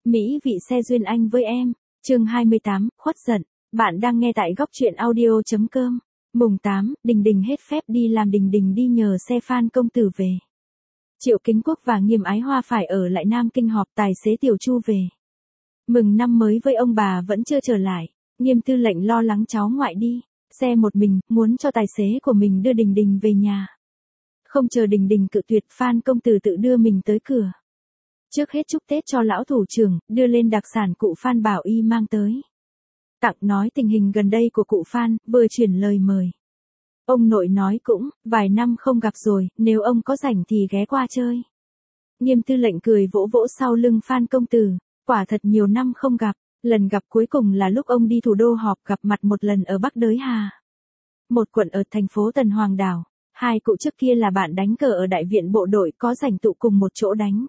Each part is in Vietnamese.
Mỹ vị xe duyên anh với em. Chương 28, khuất giận. Bạn đang nghe tại góc truyện audio.com. Mùng 8, Đình Đình hết phép đi làm. Đình Đình đi nhờ xe Phan công tử về. Triệu Kính Quốc và Nghiêm Ái Hoa phải ở lại Nam Kinh họp. Tài xế Tiểu Chu về. Mừng năm mới với ông bà vẫn chưa trở lại. Nghiêm tư lệnh lo lắng cháu ngoại đi xe một mình, muốn cho tài xế của mình đưa Đình Đình về nhà. Không chờ Đình Đình cự tuyệt, Phan công tử tự đưa mình tới cửa. Trước hết chúc Tết cho lão thủ trưởng, đưa lên đặc sản cụ Phan bảo y mang tới. Tặng nói tình hình gần đây của cụ Phan, vừa chuyển lời mời. Ông nội nói cũng, vài năm không gặp rồi, nếu ông có rảnh thì ghé qua chơi. Nghiêm tư lệnh cười vỗ vỗ sau lưng Phan công tử, quả thật nhiều năm không gặp, lần gặp cuối cùng là lúc ông đi thủ đô họp, gặp mặt một lần ở Bắc Đới Hà. Một quận ở thành phố Tần Hoàng Đảo, hai cụ trước kia là bạn đánh cờ ở đại viện bộ đội, có rảnh tụ cùng một chỗ đánh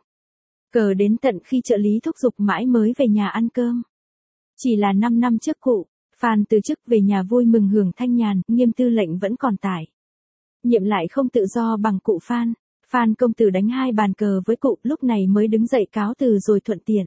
cờ đến tận khi trợ lý thúc giục mãi mới về nhà ăn cơm. Chỉ là 5 năm trước cụ Phan từ chức về nhà vui mừng hưởng thanh nhàn, Nghiêm tư lệnh vẫn còn tải nhiệm lại không tự do bằng cụ Phan. Phan công tử đánh 2 bàn cờ với cụ, lúc này mới đứng dậy cáo từ rồi thuận tiện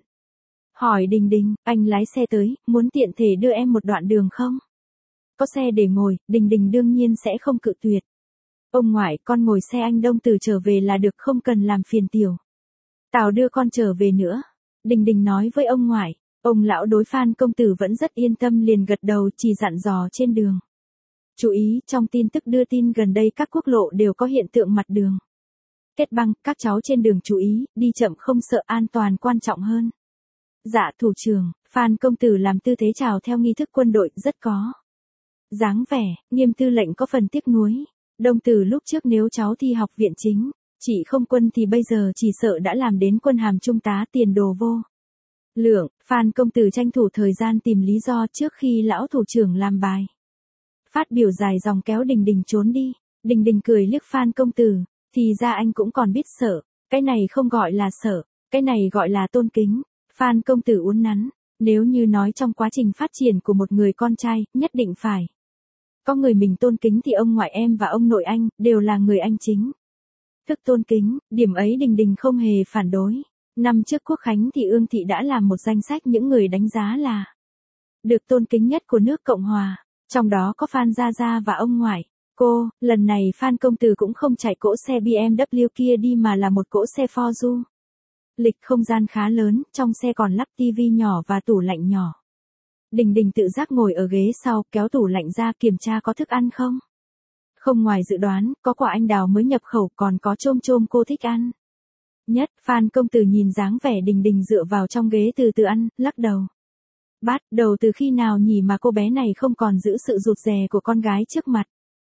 hỏi Đình Đình, anh lái xe tới, muốn tiện thể đưa em một đoạn đường không? Có xe để ngồi, Đình Đình đương nhiên sẽ không cự tuyệt. Ông ngoại, con ngồi xe anh Đông Từ trở về là được, không cần làm phiền Tiểu Tào đưa con trở về nữa. Đình Đình nói với ông ngoại. Ông lão đối Phan công tử vẫn rất yên tâm, liền gật đầu, chỉ dặn dò trên đường. Chú ý, trong tin tức đưa tin gần đây các quốc lộ đều có hiện tượng mặt đường kết băng, các cháu trên đường chú ý, đi chậm không sợ, an toàn quan trọng hơn. Dạ thủ trưởng. Phan công tử làm tư thế chào theo nghi thức quân đội, rất có dáng vẻ. Nghiêm tư lệnh có phần tiếc nuối. Đông Từ lúc trước nếu cháu thi học viện chính chỉ không quân thì bây giờ chỉ sợ đã làm đến quân hàm trung tá, tiền đồ vô lượng. Phan công tử tranh thủ thời gian tìm lý do trước khi lão thủ trưởng làm bài phát biểu dài dòng kéo Đình Đình trốn đi. Đình Đình cười liếc Phan công tử, thì ra anh cũng còn biết sợ, cái này không gọi là sợ, cái này gọi là tôn kính. Phan công tử uốn nắn, nếu như nói trong quá trình phát triển của một người con trai, nhất định phải có người mình tôn kính thì ông ngoại em và ông nội anh đều là người anh chính thức tôn kính, điểm ấy Đình Đình không hề phản đối. Năm trước Quốc khánh thì Ương Thị đã làm một danh sách những người đánh giá là được tôn kính nhất của nước Cộng Hòa, trong đó có Phan Gia Gia và ông ngoại cô. Lần này Phan công tử cũng không chạy cỗ xe BMW kia đi mà là một cỗ xe Ford du lịch, không gian khá lớn, trong xe còn lắp tivi nhỏ và tủ lạnh nhỏ. Đình Đình tự giác ngồi ở ghế sau, kéo tủ lạnh ra kiểm tra có thức ăn không. Không ngoài dự đoán, có quả anh đào mới nhập khẩu, còn có chôm chôm cô thích ăn nhất. Phan công tử nhìn dáng vẻ Đình Đình dựa vào trong ghế từ từ ăn, lắc đầu. Bắt đầu từ khi nào nhỉ mà cô bé này không còn giữ sự rụt rè của con gái trước mặt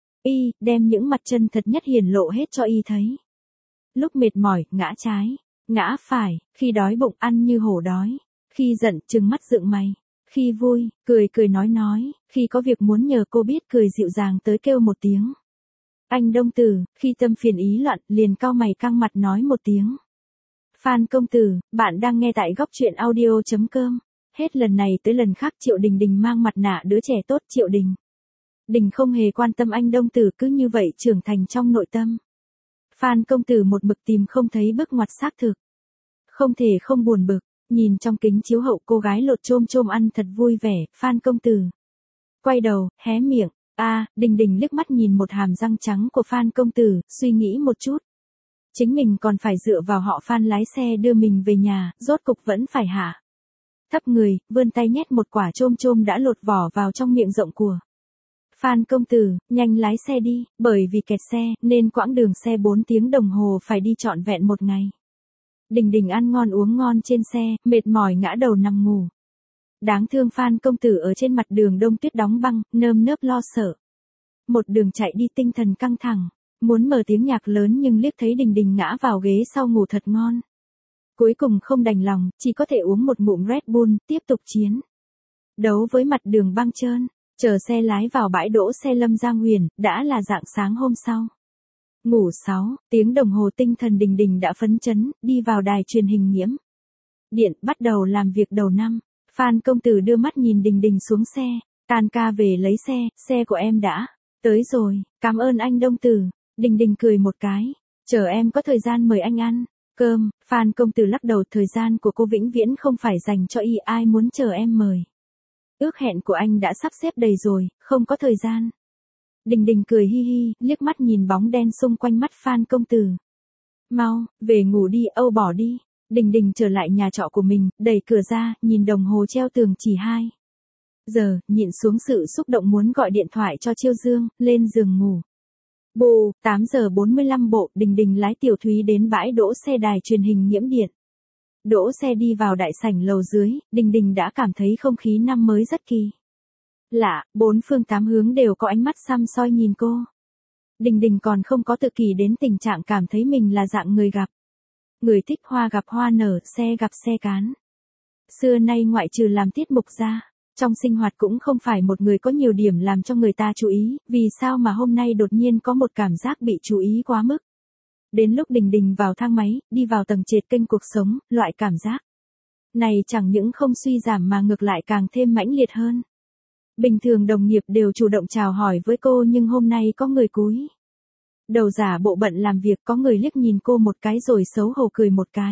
y, đem những mặt chân thật nhất hiển lộ hết cho y thấy. Lúc mệt mỏi, ngã trái, ngã phải, khi đói bụng ăn như hổ đói, khi giận trừng mắt dựng mày, khi vui, cười cười nói, khi có việc muốn nhờ cô biết cười dịu dàng tới kêu một tiếng anh Đông Từ, khi tâm phiền ý loạn liền cau mày căng mặt nói một tiếng Phan công tử. Bạn đang nghe tại góc truyện audio.com. Hết lần này tới lần khác Triệu Đình Đình mang mặt nạ đứa trẻ tốt. Triệu Đình không hề quan tâm anh Đông Từ, cứ như vậy trưởng thành trong nội tâm. Phan công tử một mực tìm không thấy bước ngoặt xác thực, không thể không buồn bực. Nhìn trong kính chiếu hậu cô gái lột chôm chôm ăn thật vui vẻ. Phan công tử quay đầu, hé miệng. Đình Đình liếc mắt nhìn một hàm răng trắng của Phan công tử, suy nghĩ một chút. Chính mình còn phải dựa vào họ Phan lái xe đưa mình về nhà, rốt cục vẫn phải hạ thấp người, vươn tay nhét một quả chôm chôm đã lột vỏ vào trong miệng rộng của Phan công tử. Nhanh lái xe đi, bởi vì kẹt xe, nên quãng đường xe 4 tiếng đồng hồ phải đi trọn vẹn một ngày. Đình Đình ăn ngon uống ngon trên xe, mệt mỏi ngã đầu nằm ngủ. Đáng thương Phan công tử ở trên mặt đường đông tuyết đóng băng, nơm nớp lo sợ. Một đường chạy đi tinh thần căng thẳng, muốn mở tiếng nhạc lớn nhưng liếc thấy Đình Đình ngã vào ghế sau ngủ thật ngon. Cuối cùng không đành lòng, chỉ có thể uống một ngụm Red Bull, tiếp tục chiến đấu với mặt đường băng trơn. Chờ xe lái vào bãi đỗ xe Lâm Giang Huyền, đã là rạng sáng hôm sau. Ngủ 6 tiếng đồng hồ tinh thần Đình Đình đã phấn chấn, đi vào đài truyền hình Nghiễm Điện, bắt đầu làm việc đầu năm. Phan công tử đưa mắt nhìn Đình Đình xuống xe, tan ca về lấy xe của em đã tới rồi, cảm ơn anh Đông Tử. Đình Đình cười một cái, chờ em có thời gian mời anh ăn Cơm, Phan công tử lắc đầu, thời gian của cô vĩnh viễn không phải dành cho y, ai muốn chờ em mời. Ước hẹn của anh đã sắp xếp đầy rồi, không có thời gian. Đình Đình cười hi hi, liếc mắt nhìn bóng đen xung quanh mắt Phan công tử. Mau, về ngủ đi, Âu bỏ đi. Đình Đình trở lại nhà trọ của mình, đẩy cửa ra, nhìn đồng hồ treo tường chỉ 2 giờ, nhịn xuống sự xúc động muốn gọi điện thoại cho Chiêu Dương, lên giường ngủ. Bù, 8 giờ 45 bộ, Đình Đình lái Tiểu Thúy đến bãi đỗ xe đài truyền hình Nhiễm Điện. Đỗ xe đi vào đại sảnh lầu dưới, Đình Đình đã cảm thấy không khí năm mới rất kỳ lạ, bốn phương tám hướng đều có ánh mắt săm soi nhìn cô. Đình Đình còn không có tự kỷ đến tình trạng cảm thấy mình là dạng người gặp hoa nở, xe gặp xe cán. Xưa nay ngoại trừ làm tiết mục ra, trong sinh hoạt cũng không phải một người có nhiều điểm làm cho người ta chú ý, vì sao mà hôm nay đột nhiên có một cảm giác bị chú ý quá mức. Đến lúc Đình Đình vào thang máy, đi vào tầng trệt kênh cuộc sống, loại cảm giác này chẳng những không suy giảm mà ngược lại càng thêm mãnh liệt hơn. Bình thường đồng nghiệp đều chủ động chào hỏi với cô, nhưng hôm nay có người cúi đầu giả bộ bận làm việc, có người liếc nhìn cô một cái rồi xấu hổ cười một cái.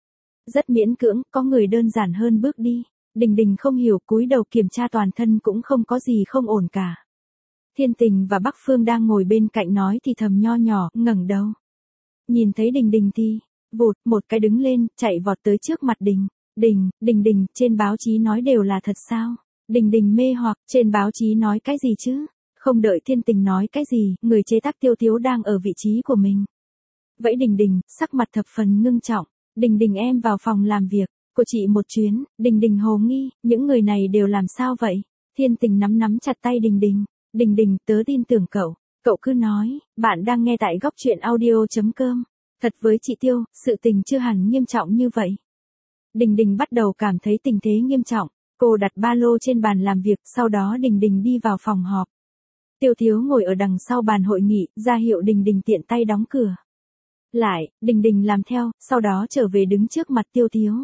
Rất miễn cưỡng, có người đơn giản hơn bước đi. Đình Đình không hiểu, cúi đầu kiểm tra toàn thân cũng không có gì không ổn cả. Thiên Tình và Bắc Phương đang ngồi bên cạnh nói thì thầm nho nhỏ, ngẩng đầu. Nhìn thấy Đình Đình thì, vụt, một cái đứng lên, chạy vọt tới trước mặt Đình. Đình, trên báo chí nói đều là thật sao? Đình Đình mê hoặc, trên báo chí nói cái gì chứ? Không đợi Thiên Tình nói cái gì, người chế tác Tiêu Tiếu đang ở vị trí của mình. Vẫy Đình Đình, sắc mặt thập phần ngưng trọng. Đình em vào phòng làm việc của chị một chuyến. Đình hồ nghi, những người này đều làm sao vậy? Thiên Tình nắm chặt tay Đình, tớ tin tưởng cậu cứ nói. Bạn đang nghe tại góc truyện audio.com. Thật với chị Tiêu, sự tình chưa hẳn nghiêm trọng như vậy. Đình bắt đầu cảm thấy tình thế nghiêm trọng. Cô đặt ba lô trên bàn làm việc, sau đó Đình đi vào phòng họp. Tiêu Thiếu ngồi ở đằng sau bàn hội nghị, ra hiệu Đình tiện tay đóng cửa lại. Đình làm theo, sau đó trở về đứng trước mặt Tiêu Thiếu.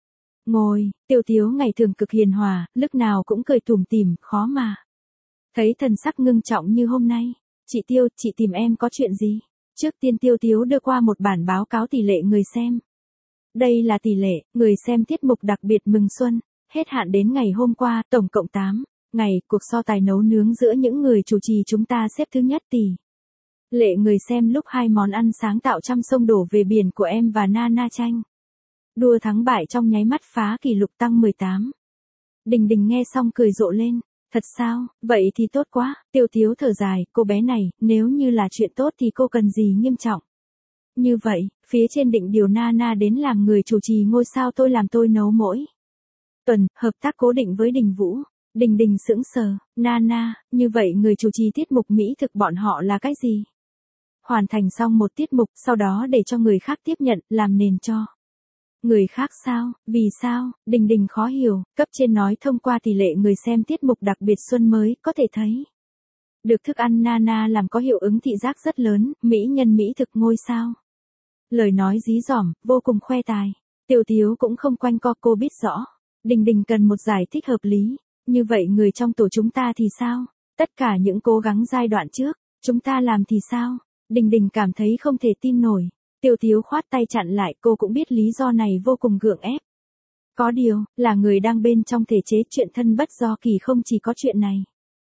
Ngồi, Tiêu Thiếu ngày thường cực hiền hòa, lúc nào cũng cười tủm tỉm, khó mà thấy thần sắc ngưng trọng như hôm nay. Chị Tiêu, chị tìm em có chuyện gì? Trước tiên Tiêu Thiếu đưa qua một bản báo cáo tỷ lệ người xem. Đây là tỷ lệ người xem tiết mục đặc biệt mừng xuân, hết hạn đến ngày hôm qua, tổng cộng 8 ngày, cuộc so tài nấu nướng giữa những người chủ trì chúng ta xếp thứ nhất tỷ lệ người xem lúc 2 món ăn sáng tạo trăm sông đổ về biển của em và Nana tranh đua thắng bại trong nháy mắt phá kỷ lục tăng 18. Đình nghe xong cười rộ lên. Thật sao, vậy thì tốt quá. Tiêu Thiếu thở dài, cô bé này, nếu như là chuyện tốt thì cô cần gì nghiêm trọng như vậy. Phía trên định điều Nana đến làm người chủ trì ngôi sao tôi làm tôi nấu mỗi tuần, hợp tác cố định với Đình Vũ. Đình sững sờ, Nana, như vậy người chủ trì tiết mục mỹ thực bọn họ là cái gì? Hoàn thành xong một tiết mục, sau đó để cho người khác tiếp nhận, làm nền cho người khác sao? Vì sao? Đình khó hiểu, cấp trên nói thông qua tỷ lệ người xem tiết mục đặc biệt xuân mới, có thể thấy được thức ăn Nana làm có hiệu ứng thị giác rất lớn, mỹ nhân mỹ thực ngôi sao. Lời nói dí dỏm, vô cùng khoe tài. Tiêu Thiếu cũng không quanh co, cô biết rõ. Đình cần một giải thích hợp lý. Như vậy người trong tổ chúng ta thì sao? Tất cả những cố gắng giai đoạn trước, chúng ta làm thì sao? Đình cảm thấy không thể tin nổi. Tiêu Thiếu khoát tay chặn lại, cô cũng biết lý do này vô cùng gượng ép. Có điều, là người đang bên trong thể chế, chuyện thân bất do kỳ không chỉ có chuyện này.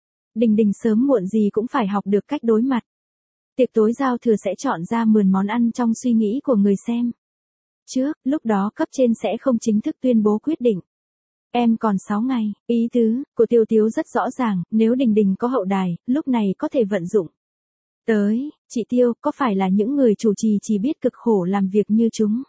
Đình sớm muộn gì cũng phải học được cách đối mặt. Tiệc tối giao thừa sẽ chọn ra 10 món ăn trong suy nghĩ của người xem. Trước, lúc đó cấp trên sẽ không chính thức tuyên bố quyết định. Em còn 6 ngày, ý tứ của Tiêu Thiếu rất rõ ràng, nếu Đình có hậu đài, lúc này có thể vận dụng. Tới, chị Tiêu, có phải là những người chủ trì chỉ biết cực khổ làm việc như chúng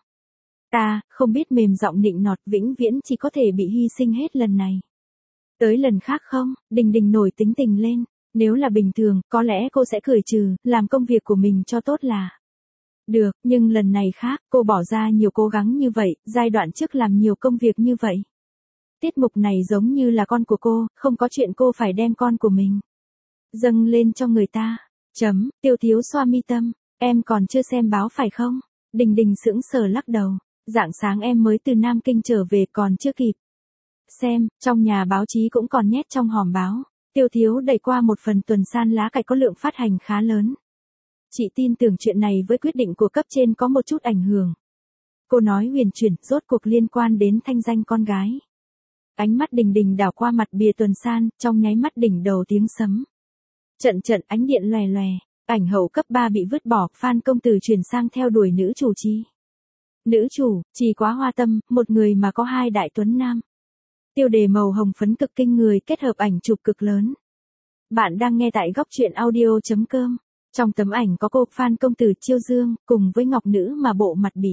ta, không biết mềm giọng nịnh nọt, vĩnh viễn chỉ có thể bị hy sinh hết lần này tới lần khác không? Đình nổi tính tình lên. Nếu là bình thường, có lẽ cô sẽ cười trừ, làm công việc của mình cho tốt là được, nhưng lần này khác, cô bỏ ra nhiều cố gắng như vậy, giai đoạn trước làm nhiều công việc như vậy. Tiết mục này giống như là con của cô, không có chuyện cô phải đem con của mình dâng lên cho người ta. Tiêu Thiếu xoa mi tâm, em còn chưa xem báo phải không? Đình sững sờ lắc đầu, rạng sáng em mới từ Nam Kinh trở về còn chưa kịp xem, trong nhà báo chí cũng còn nhét trong hòm báo. Tiêu Thiếu đẩy qua một phần tuần san lá cải có lượng phát hành khá lớn. Chị tin tưởng chuyện này với quyết định của cấp trên có một chút ảnh hưởng. Cô nói huyền chuyển, rốt cuộc liên quan đến thanh danh con gái. Ánh mắt Đình Đình đảo qua mặt bìa Tuần San, trong nháy mắt đỉnh đầu tiếng sấm. Trận trận ánh điện lòe lòe, ảnh hậu cấp 3 bị vứt bỏ, Phan công tử chuyển sang theo đuổi nữ chủ Chi. Nữ chủ, Chi quá hoa tâm, một người mà có hai đại tuấn nam. Tiêu đề màu hồng phấn cực kinh người kết hợp ảnh chụp cực lớn. Bạn đang nghe tại góc truyện audio.com. Trong tấm ảnh có cô Phan công tử Chiêu Dương, cùng với ngọc nữ mà bộ mặt bị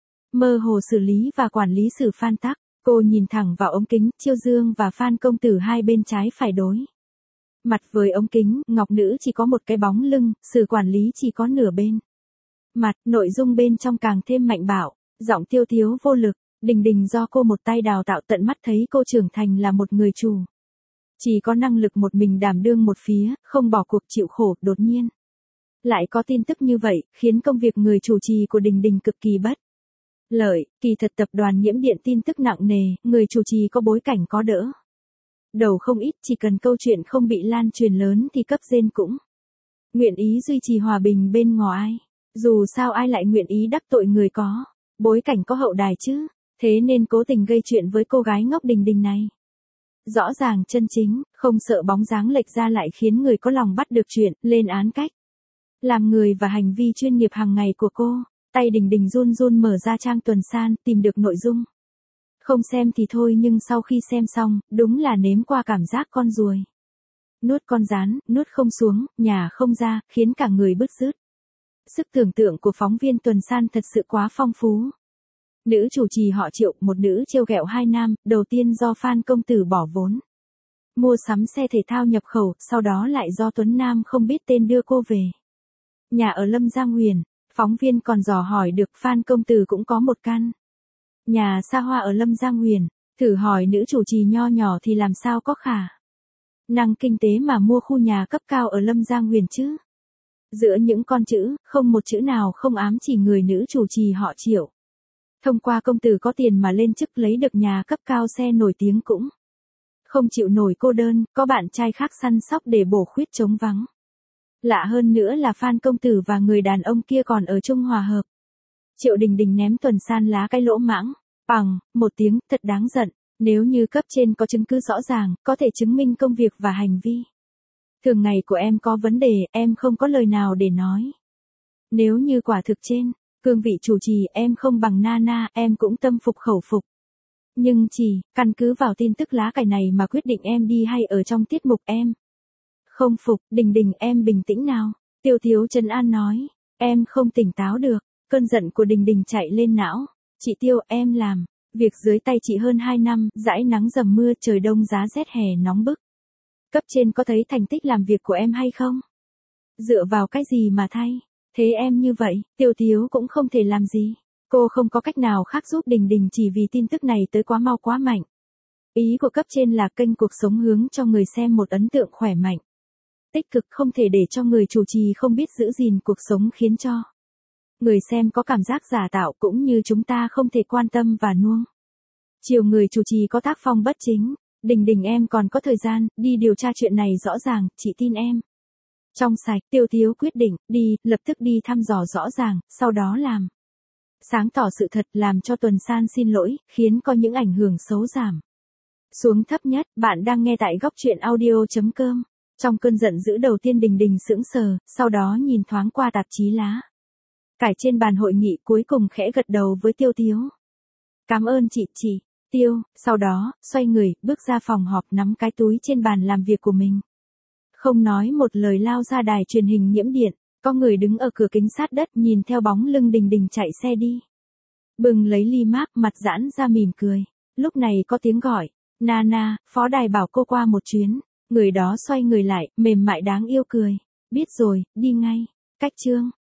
mơ hồ xử lý và quản lý sử Phan Tắc. Cô nhìn thẳng vào ống kính, Chiêu Dương và Phan công tử hai bên trái phải đối mặt với ống kính, ngọc nữ chỉ có một cái bóng lưng, sử quản lý chỉ có nửa bên mặt, nội dung bên trong càng thêm mạnh bạo, giọng Tiêu Tiếu vô lực. Đình Đình do cô một tay đào tạo, tận mắt thấy cô trưởng thành là một người chủ. Chỉ có năng lực một mình đảm đương một phía, không bỏ cuộc chịu khổ, đột nhiên. Lại có tin tức như vậy, khiến công việc người chủ trì của Đình Đình cực kỳ bất lợi. Kỳ thật tập đoàn Nhiễm Điện tin tức nặng nề, người chủ trì có bối cảnh có đỡ đầu không ít, chỉ cần câu chuyện không bị lan truyền lớn thì cấp trên cũng nguyện ý duy trì hòa bình bên ngoài. Dù sao ai lại nguyện ý đắc tội người có bối cảnh có hậu đài chứ. Thế nên cố tình gây chuyện với cô gái ngốc Đình Đình này. Rõ ràng chân chính, không sợ bóng dáng lệch ra lại khiến người có lòng bắt được chuyện, lên án cách làm người và hành vi chuyên nghiệp hàng ngày của cô. Tay Đình Đình run run mở ra trang Tuần San, tìm được nội dung. Không xem thì thôi, nhưng sau khi xem xong, đúng là nếm qua cảm giác con ruồi nuốt con gián, nuốt không xuống, nhả không ra, khiến cả người bứt rứt. Sức tưởng tượng của phóng viên Tuần San thật sự quá phong phú. Nữ chủ trì họ Triệu, một nữ trêu ghẹo hai nam, đầu tiên do Phan công tử bỏ vốn mua sắm xe thể thao nhập khẩu, sau đó lại do Tuấn Nam không biết tên đưa cô về nhà ở Lâm Giang Huyền. Phóng viên còn dò hỏi được Phan công tử cũng có một căn nhà xa hoa ở Lâm Giang Huyền. Thử hỏi nữ chủ trì nho nhỏ thì làm sao có khả năng kinh tế mà mua khu nhà cấp cao ở Lâm Giang Huyền chứ. Giữa những con chữ, không một chữ nào không ám chỉ người nữ chủ trì họ Triệu. Thông qua công tử có tiền mà lên chức, lấy được nhà cấp cao, xe nổi tiếng, cũng không chịu nổi cô đơn, có bạn trai khác săn sóc để bổ khuyết trống vắng. Lạ hơn nữa là Phan công tử và người đàn ông kia còn ở chung hòa hợp. Triệu Đình Đình ném Tuần San lá cái lỗ mãng, bằng một tiếng, thật đáng giận. Nếu như cấp trên có chứng cứ rõ ràng, có thể chứng minh công việc và hành vi thường ngày của em có vấn đề, em không có lời nào để nói. Nếu như quả thực trên cương vị chủ trì em không bằng Nana, em cũng tâm phục khẩu phục. Nhưng chỉ căn cứ vào tin tức lá cải này mà quyết định em đi hay ở trong tiết mục, em không phục. Đình Đình, em bình tĩnh nào. Tiêu Tiếu trấn an nói. Em không tỉnh táo được. Cơn giận của Đình Đình chạy lên não. Chị Tiêu, em làm việc dưới tay chị hơn 2 năm, dãi nắng dầm mưa, trời đông giá rét, hè nóng bức. Cấp trên có thấy thành tích làm việc của em hay không? Dựa vào cái gì mà thay? Thế em như vậy, Tiêu Tiếu cũng không thể làm gì. Cô không có cách nào khác giúp Đình Đình chỉ vì tin tức này tới quá mau quá mạnh. Ý của cấp trên là kênh cuộc sống hướng cho người xem một ấn tượng khỏe mạnh, tích cực, không thể để cho người chủ trì không biết giữ gìn cuộc sống, khiến cho người xem có cảm giác giả tạo, cũng như chúng ta không thể quan tâm và nuông chiều người chủ trì có tác phong bất chính. Đình Đình, em còn có thời gian, đi điều tra chuyện này rõ ràng, chị tin em. Trong sạch, Tiêu Tiếu quyết định, đi, lập tức đi thăm dò rõ ràng, sau đó làm sáng tỏ sự thật, làm cho Tuần San xin lỗi, khiến có những ảnh hưởng xấu giảm xuống thấp nhất. Bạn đang nghe tại góc truyện audio.com. Trong cơn giận dữ đầu tiên Đình Đình sững sờ, sau đó nhìn thoáng qua tạp chí lá cải trên bàn hội nghị, cuối cùng khẽ gật đầu với Tiêu Tiếu. Cảm ơn chị Tiêu, sau đó, xoay người, bước ra phòng họp, nắm cái túi trên bàn làm việc của mình. Không nói một lời lao ra đài truyền hình Nhiễm Điện, có người đứng ở cửa kính sát đất, nhìn theo bóng lưng Đình Đình chạy xe đi. Bừng lấy ly mác, mặt giãn ra mỉm cười. Lúc này có tiếng gọi, Nana, phó đài bảo cô qua một chuyến. Người đó xoay người lại, mềm mại đáng yêu cười. Biết rồi, đi ngay. Cách chương.